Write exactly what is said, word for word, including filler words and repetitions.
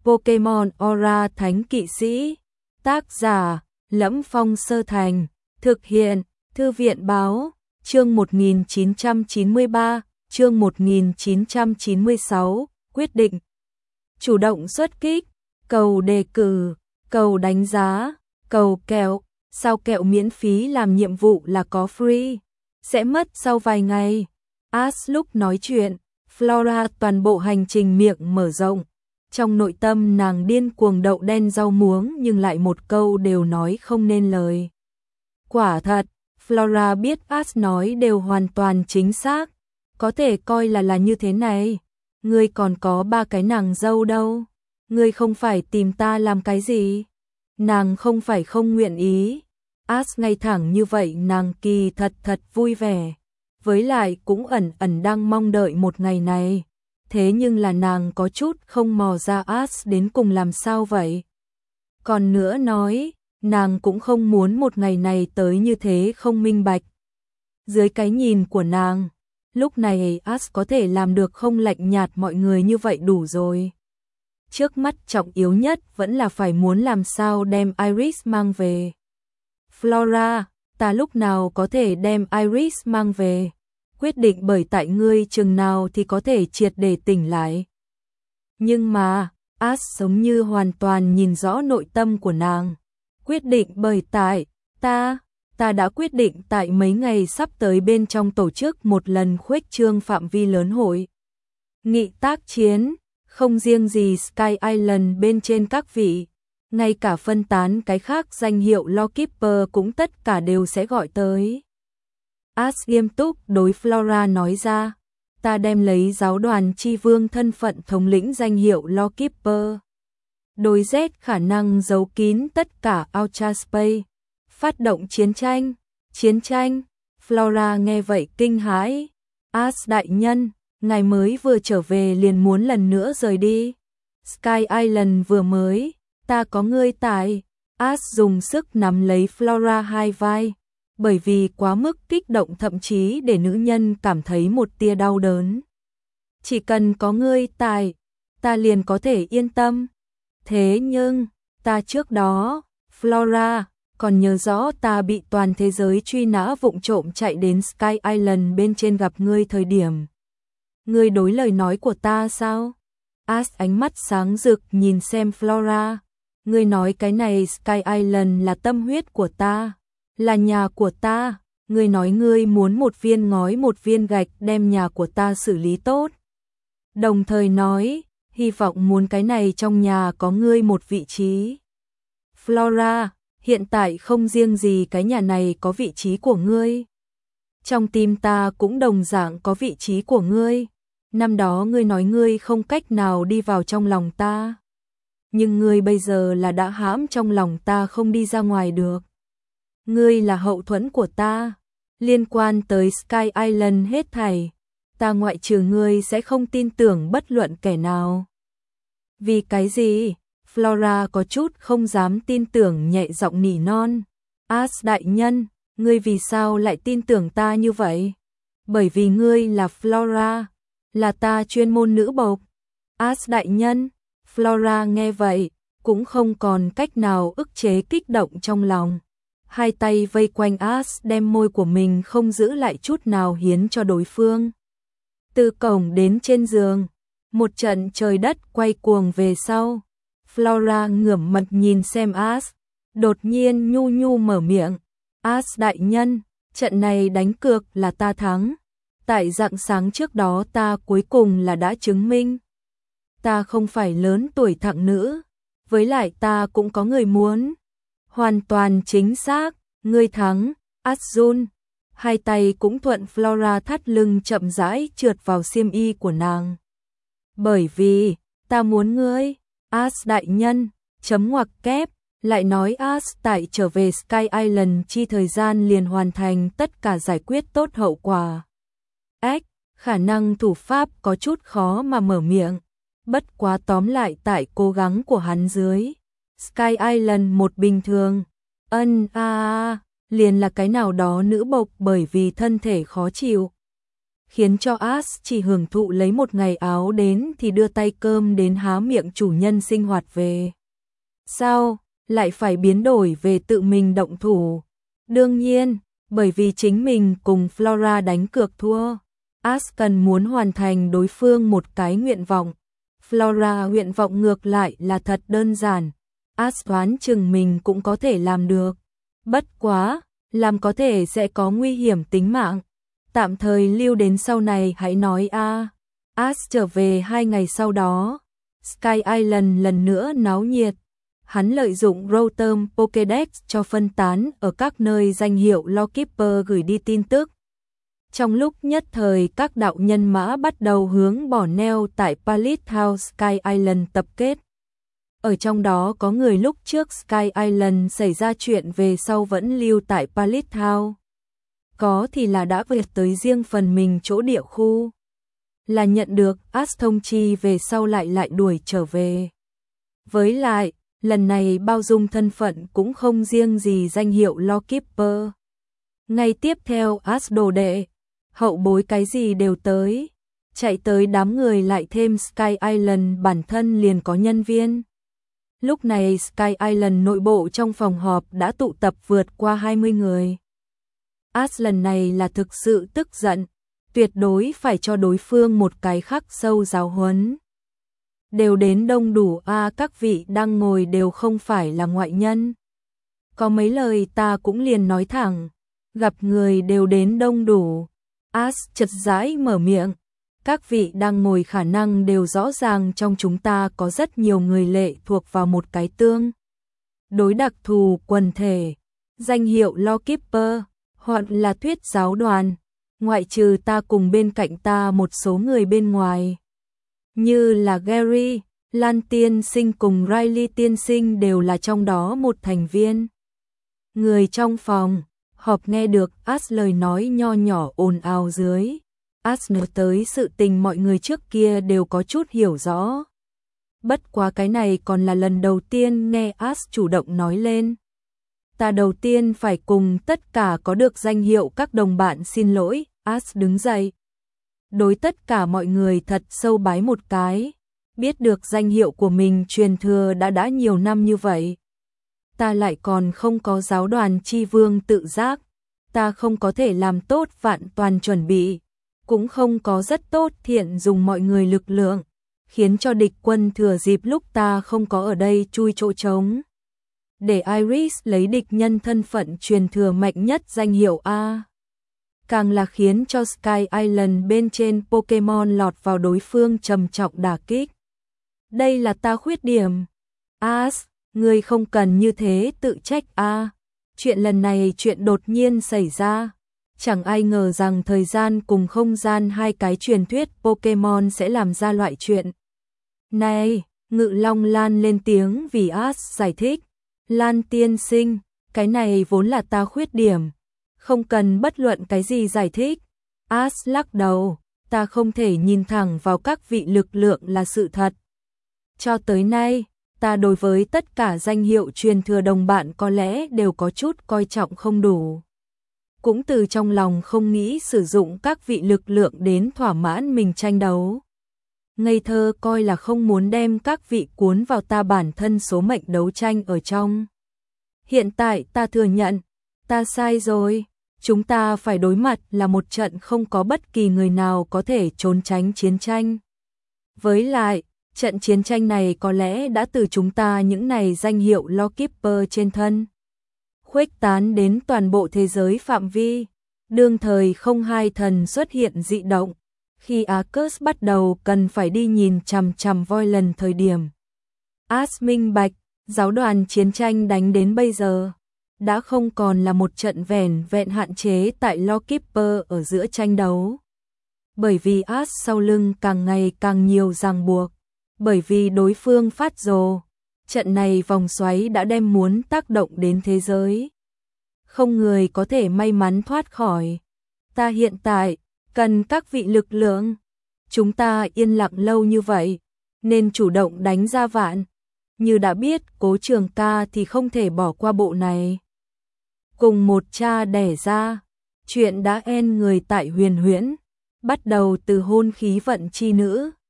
Pokemon Aura Thánh Kỵ Sĩ. Tác giả: Lẫm Phong Sơ Thành. Thực hiện: Thư viện báo. Chương một nghìn chín trăm chín mươi ba, chương một nghìn chín trăm chín mươi sáu, quyết định. Chủ động xuất kích, cầu đề cử, cầu đánh giá, cầu kẹo, sao kẹo miễn phí làm nhiệm vụ là có free, sẽ mất sau vài ngày. Ash lúc nói chuyện, Flora toàn bộ hành trình miệng mở rộng. Trong nội tâm nàng điên cuồng đậu đen rau muống nhưng lại một câu đều nói không nên lời. Quả thật, Flora biết Ash nói đều hoàn toàn chính xác, có thể coi là là như thế này. Ngươi còn có ba cái nàng dâu đâu, ngươi không phải tìm ta làm cái gì? Nàng không phải không nguyện ý. Ash ngay thẳng như vậy nàng kỳ thật thật vui vẻ, với lại cũng ẩn ẩn đang mong đợi một ngày này. Thế nhưng là nàng có chút không mò ra Ash đến cùng làm sao vậy. Còn nữa nói, nàng cũng không muốn một ngày này tới như thế không minh bạch. Dưới cái nhìn của nàng, lúc này Ash có thể làm được không lạnh nhạt mọi người như vậy đủ rồi. Trước mắt trọng yếu nhất vẫn là phải muốn làm sao đem Iris mang về. Flora, ta lúc nào có thể đem Iris mang về? Quyết định bởi tại ngươi chừng nào thì có thể triệt để tỉnh lại. Nhưng mà, Ash giống như hoàn toàn nhìn rõ nội tâm của nàng. Quyết định bởi tại, ta, ta đã quyết định tại mấy ngày sắp tới bên trong tổ chức một lần khuếch trương phạm vi lớn hội nghị tác chiến, không riêng gì Sky Island bên trên các vị, ngay cả phân tán cái khác danh hiệu Lawkeeper cũng tất cả đều sẽ gọi tới. Ash nghiêm túc đối Flora nói ra, ta đem lấy giáo đoàn chi vương thân phận thống lĩnh danh hiệu Lawkeeper. Đôi Z khả năng giấu kín tất cả Ultra Space, phát động chiến tranh, chiến tranh. Flora nghe vậy kinh hãi. Ash đại nhân, ngài mới vừa trở về liền muốn lần nữa rời đi. Sky Island vừa mới, ta có ngươi tại. Ash dùng sức nắm lấy Flora hai vai, bởi vì quá mức kích động thậm chí để nữ nhân cảm thấy một tia đau đớn. Chỉ cần có ngươi tại, ta liền có thể yên tâm. Thế nhưng, ta trước đó, Flora, còn nhớ rõ ta bị toàn thế giới truy nã vụng trộm chạy đến Sky Island bên trên gặp ngươi thời điểm. Ngươi đối lời nói của ta sao? Ash ánh mắt sáng rực nhìn xem Flora. Ngươi nói cái này Sky Island là tâm huyết của ta, là nhà của ta. Ngươi nói ngươi muốn một viên ngói một viên gạch đem nhà của ta xử lý tốt. Đồng thời nói, hy vọng muốn cái này trong nhà có ngươi một vị trí. Flora, hiện tại không riêng gì cái nhà này có vị trí của ngươi. Trong tim ta cũng đồng dạng có vị trí của ngươi. Năm đó ngươi nói ngươi không cách nào đi vào trong lòng ta. Nhưng ngươi bây giờ là đã hãm trong lòng ta không đi ra ngoài được. Ngươi là hậu thuẫn của ta. Liên quan tới Sky Island hết thảy, ta ngoại trừ ngươi sẽ không tin tưởng bất luận kẻ nào. Vì cái gì? Flora có chút không dám tin tưởng nhẹ giọng nỉ non. Ash đại nhân, ngươi vì sao lại tin tưởng ta như vậy? Bởi vì ngươi là Flora, là ta chuyên môn nữ bộc. Ash đại nhân, Flora nghe vậy, cũng không còn cách nào ức chế kích động trong lòng. Hai tay vây quanh Ash đem môi của mình không giữ lại chút nào hiến cho đối phương. Từ cổng đến trên giường, một trận trời đất quay cuồng về sau. Flora ngửa mặt nhìn xem Ash, đột nhiên nhu nhu mở miệng. Ash đại nhân, trận này đánh cược là ta thắng. Tại rạng sáng trước đó ta cuối cùng là đã chứng minh. Ta không phải lớn tuổi thặng nữ, với lại ta cũng có người muốn. Hoàn toàn chính xác, ngươi thắng. Ash run, hai tay cũng thuận Flora thắt lưng chậm rãi trượt vào xiêm y của nàng. Bởi vì, ta muốn ngươi. Ash đại nhân, chấm ngoặc kép, lại nói Ash tại trở về Sky Island chi thời gian liền hoàn thành tất cả giải quyết tốt hậu quả. Ếch, khả năng thủ pháp có chút khó mà mở miệng, bất quá tóm lại tại cố gắng của hắn dưới. Sky Island một bình thường, ân a à, liền là cái nào đó nữ bộc bởi vì thân thể khó chịu. khiến cho As chỉ hưởng thụ lấy một ngày áo đến thì đưa tay cơm đến há miệng chủ nhân sinh hoạt về. Sao, lại phải biến đổi về tự mình động thủ? Đương nhiên, bởi vì chính mình cùng Flora đánh cược thua. As cần muốn hoàn thành đối phương một cái nguyện vọng. Flora nguyện vọng ngược lại là thật đơn giản. As đoán chừng mình cũng có thể làm được. Bất quá, làm có thể sẽ có nguy hiểm tính mạng. Tạm thời lưu đến sau này hãy nói a. À. As trở về hai ngày sau đó. Sky Island lần nữa náo nhiệt. Hắn lợi dụng Rotom Pokédex cho phân tán ở các nơi danh hiệu Lawkeeper gửi đi tin tức. Trong lúc nhất thời các đạo nhân mã bắt đầu hướng bỏ neo tại Palace House Sky Island tập kết. Ở trong đó có người lúc trước Sky Island xảy ra chuyện về sau vẫn lưu tại Palace House. Có thì là đã về tới riêng phần mình chỗ địa khu. Là nhận được As thông chi về sau lại lại đuổi trở về. Với lại, lần này bao dung thân phận cũng không riêng gì danh hiệu Lawkeeper. Ngay tiếp theo As đồ đệ, hậu bối cái gì đều tới. Chạy tới đám người lại thêm Sky Island bản thân liền có nhân viên. Lúc này Sky Island nội bộ trong phòng họp đã tụ tập vượt qua hai mươi người. As lần này là thực sự tức giận, tuyệt đối phải cho đối phương một cái khắc sâu giáo huấn. Đều đến đông đủ a, à, các vị đang ngồi đều không phải là ngoại nhân. Có mấy lời ta cũng liền nói thẳng, gặp người đều đến đông đủ. As chật rãi mở miệng, các vị đang ngồi khả năng đều rõ ràng trong chúng ta có rất nhiều người lệ thuộc vào một cái tương đối đặc thù quần thể, danh hiệu Lawkeeper, hoặc là thuyết giáo đoàn, ngoại trừ ta cùng bên cạnh ta một số người bên ngoài. Như là Gary, Lan tiên sinh cùng Riley tiên sinh đều là trong đó một thành viên. Người trong phòng họp nghe được As lời nói nho nhỏ ồn ào dưới. As nhớ tới sự tình mọi người trước kia đều có chút hiểu rõ. Bất quá cái này còn là lần đầu tiên nghe As chủ động nói lên. Ta đầu tiên phải cùng tất cả có được danh hiệu các đồng bạn xin lỗi. As đứng dậy. Đối tất cả mọi người thật sâu bái một cái. Biết được danh hiệu của mình truyền thừa đã đã nhiều năm như vậy. Ta lại còn không có giáo đoàn chi vương tự giác. Ta không có thể làm tốt vạn toàn chuẩn bị. Cũng không có rất tốt thiện dùng mọi người lực lượng. Khiến cho địch quân thừa dịp lúc ta không có ở đây chui chỗ trống. Để Iris lấy địch nhân thân phận truyền thừa mạnh nhất danh hiệu A. Càng là khiến cho Sky Island bên trên Pokemon lọt vào đối phương trầm trọng đả kích. Đây là ta khuyết điểm. As, ngươi không cần như thế tự trách a. Chuyện lần này chuyện đột nhiên xảy ra. Chẳng ai ngờ rằng thời gian cùng không gian hai cái truyền thuyết Pokemon sẽ làm ra loại chuyện. Này, Ngự Long Lan lên tiếng vì As giải thích. Lan tiên sinh, cái này vốn là ta khuyết điểm. Không cần bất luận cái gì giải thích. As lắc đầu, ta không thể nhìn thẳng vào các vị lực lượng là sự thật. Cho tới nay, ta đối với tất cả danh hiệu truyền thừa đồng bạn có lẽ đều có chút coi trọng không đủ. Cũng từ trong lòng không nghĩ sử dụng các vị lực lượng đến thỏa mãn mình tranh đấu. Ngây thơ coi là không muốn đem các vị cuốn vào ta bản thân số mệnh đấu tranh ở trong. Hiện tại ta thừa nhận, ta sai rồi. Chúng ta phải đối mặt là một trận không có bất kỳ người nào có thể trốn tránh chiến tranh. Với lại, trận chiến tranh này có lẽ đã từ chúng ta những này danh hiệu Lawkeeper trên thân khuếch tán đến toàn bộ thế giới phạm vi. Đương thời không hai thần xuất hiện dị động, khi Arceus bắt đầu cần phải đi nhìn chằm chằm voi lần thời điểm. As minh bạch, giáo đoàn chiến tranh đánh đến bây giờ, đã không còn là một trận vẻn vẹn hạn chế tại Lawkeeper ở giữa tranh đấu. Bởi vì As sau lưng càng ngày càng nhiều ràng buộc, bởi vì đối phương phát rồ. Trận này vòng xoáy đã đem muốn tác động đến thế giới. Không người có thể may mắn thoát khỏi. Ta hiện tại, cần các vị lực lượng. Chúng ta yên lặng lâu như vậy, nên chủ động đánh ra vạn. Như đã biết Cố Trường Ca thì không thể bỏ qua bộ này. Cùng một cha đẻ ra, chuyện đã en người tại huyền huyễn. bắt đầu từ hôn khí vận chi nữ.